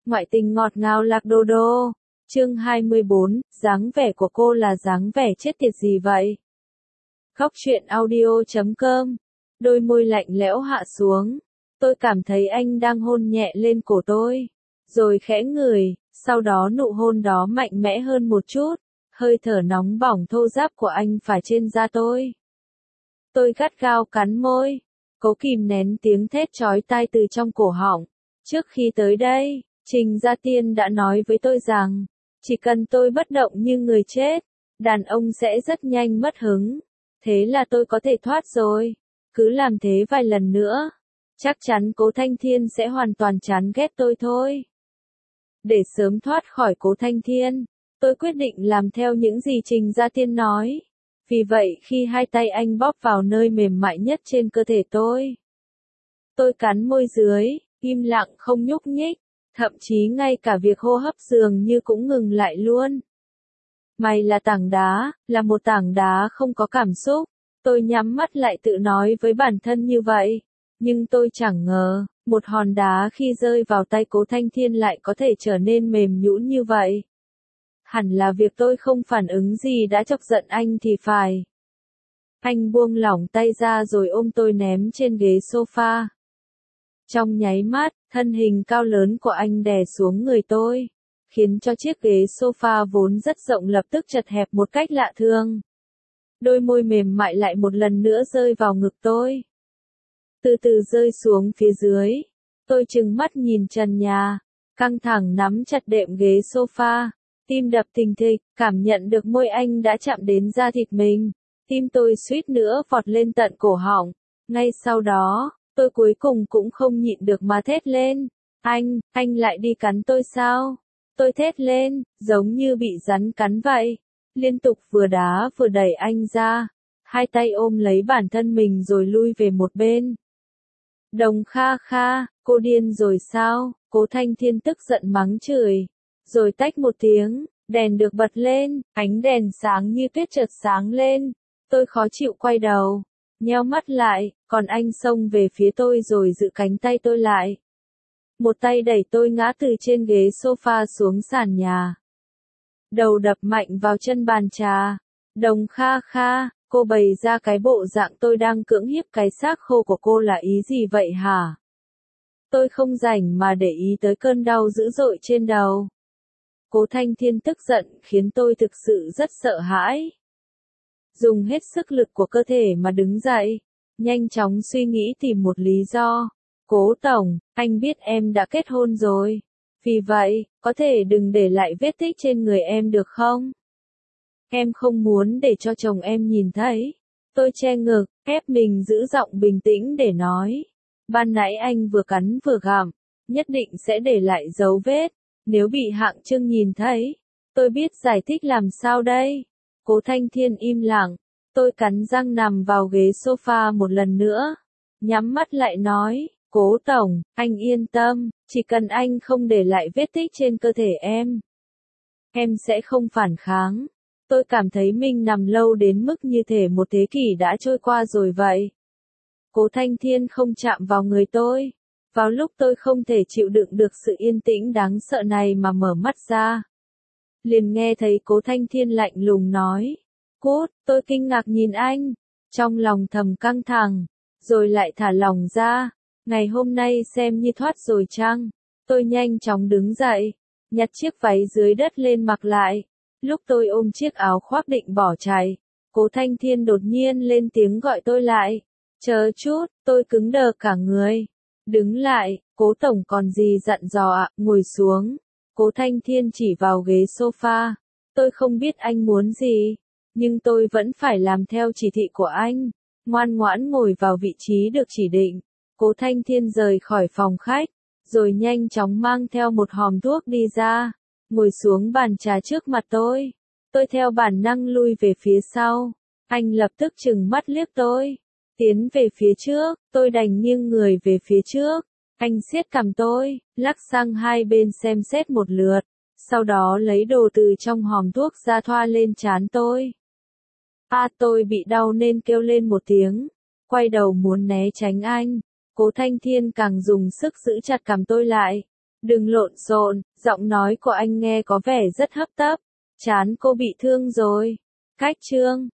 Ngoại tình ngọt ngào lạc đô đô. Chương 24, dáng vẻ của cô là dáng vẻ chết tiệt gì vậy? Khóc chuyện audio.com. Đôi môi lạnh lẽo hạ xuống. Tôi cảm thấy anh đang hôn nhẹ lên cổ tôi. Rồi khẽ ngửi, sau đó nụ hôn đó mạnh mẽ hơn một chút. Hơi thở nóng bỏng thô ráp của anh phả trên da tôi. Tôi gắt gao cắn môi. Cố kìm nén tiếng thét chói tai từ trong cổ họng. Trước khi tới đây, Trình Gia Tiên đã nói với tôi rằng, chỉ cần tôi bất động như người chết, đàn ông sẽ rất nhanh mất hứng. Thế là tôi có thể thoát rồi. Cứ làm thế vài lần nữa, chắc chắn Cố Thanh Thiên sẽ hoàn toàn chán ghét tôi thôi. Để sớm thoát khỏi Cố Thanh Thiên, tôi quyết định làm theo những gì Trình Gia Tiên nói. Vì vậy khi hai tay anh bóp vào nơi mềm mại nhất trên cơ thể tôi cắn môi dưới, im lặng không nhúc nhích, thậm chí ngay cả việc hô hấp dường như cũng ngừng lại luôn. Mày là tảng đá, là một tảng đá không có cảm xúc. Tôi nhắm mắt lại tự nói với bản thân như vậy. Nhưng tôi chẳng ngờ, một hòn đá khi rơi vào tay Cố Thanh Thiên lại có thể trở nên mềm nhũn như vậy. Hẳn là việc tôi không phản ứng gì đã chọc giận anh thì phải. Anh buông lỏng tay ra rồi ôm tôi ném trên ghế sofa. Trong nháy mắt, thân hình cao lớn của anh đè xuống người tôi, khiến cho chiếc ghế sofa vốn rất rộng lập tức chật hẹp một cách lạ thường. Đôi môi mềm mại lại một lần nữa rơi vào ngực tôi. Từ từ rơi xuống phía dưới. Tôi trừng mắt nhìn trần nhà, căng thẳng nắm chặt đệm ghế sofa, tim đập thình thịch, cảm nhận được môi anh đã chạm đến da thịt mình. Tim tôi suýt nữa vọt lên tận cổ họng. Ngay sau đó, tôi cuối cùng cũng không nhịn được mà thét lên. Anh lại đi cắn tôi sao? Tôi thét lên, giống như bị rắn cắn vậy. Liên tục vừa đá vừa đẩy anh ra. Hai tay ôm lấy bản thân mình rồi lui về một bên. Đồng Kha Kha, cô điên rồi sao? Cố Thanh Thiên tức giận mắng chửi. Rồi tách một tiếng, đèn được bật lên, ánh đèn sáng như tuyết chợt sáng lên. Tôi khó chịu quay đầu, nheo mắt lại, còn anh xông về phía tôi rồi giữ cánh tay tôi lại. Một tay đẩy tôi ngã từ trên ghế sofa xuống sàn nhà. Đầu đập mạnh vào chân bàn trà. Đồng Kha Kha, cô bày ra cái bộ dạng tôi đang cưỡng hiếp cái xác khô của cô là ý gì vậy hả? Tôi không rảnh mà để ý tới cơn đau dữ dội trên đầu. Cố Thanh Thiên tức giận khiến tôi thực sự rất sợ hãi. Dùng hết sức lực của cơ thể mà đứng dậy, nhanh chóng suy nghĩ tìm một lý do. Cố tổng, anh biết em đã kết hôn rồi. Vì vậy, có thể đừng để lại vết tích trên người em được không? Em không muốn để cho chồng em nhìn thấy. Tôi che ngực, ép mình giữ giọng bình tĩnh để nói. Ban nãy anh vừa cắn vừa gặm, nhất định sẽ để lại dấu vết. Nếu bị Hạng Trương nhìn thấy, tôi biết giải thích làm sao đây. Cố Thanh Thiên im lặng, tôi cắn răng nằm vào ghế sofa một lần nữa. Nhắm mắt lại nói, Cố tổng, anh yên tâm, chỉ cần anh không để lại vết tích trên cơ thể em sẽ không phản kháng. Tôi cảm thấy mình nằm lâu đến mức như thể một thế kỷ đã trôi qua rồi vậy. Cố Thanh Thiên không chạm vào người tôi. Vào lúc tôi không thể chịu đựng được sự yên tĩnh đáng sợ này mà mở mắt ra, liền nghe thấy Cố Thanh Thiên lạnh lùng nói. Cút, tôi kinh ngạc nhìn anh, trong lòng thầm căng thẳng, rồi lại thả lỏng ra. Ngày hôm nay xem như thoát rồi chăng? Tôi nhanh chóng đứng dậy, nhặt chiếc váy dưới đất lên mặc lại. Lúc tôi ôm chiếc áo khoác định bỏ chạy, Cố Thanh Thiên đột nhiên lên tiếng gọi tôi lại. Chờ chút, tôi cứng đờ cả người. Đứng lại, Cố tổng còn gì dặn dò ạ, ngồi xuống. Cố Thanh Thiên chỉ vào ghế sofa. Tôi không biết anh muốn gì, nhưng tôi vẫn phải làm theo chỉ thị của anh. Ngoan ngoãn ngồi vào vị trí được chỉ định. Cố Thanh Thiên rời khỏi phòng khách, rồi nhanh chóng mang theo một hòm thuốc đi ra, ngồi xuống bàn trà trước mặt tôi. Tôi theo bản năng lui về phía sau. Anh lập tức trừng mắt liếc tôi. Tiến về phía trước, tôi đành nghiêng người về phía trước. Anh siết cằm tôi, lắc sang hai bên xem xét một lượt, sau đó lấy đồ từ trong hòm thuốc ra thoa lên trán tôi. Tôi bị đau nên kêu lên một tiếng, quay đầu muốn né tránh anh. Cố Thanh Thiên càng dùng sức giữ chặt cằm tôi lại. Đừng lộn xộn, giọng nói của anh nghe có vẻ rất hấp tấp. Trán cô bị thương rồi. Cách chương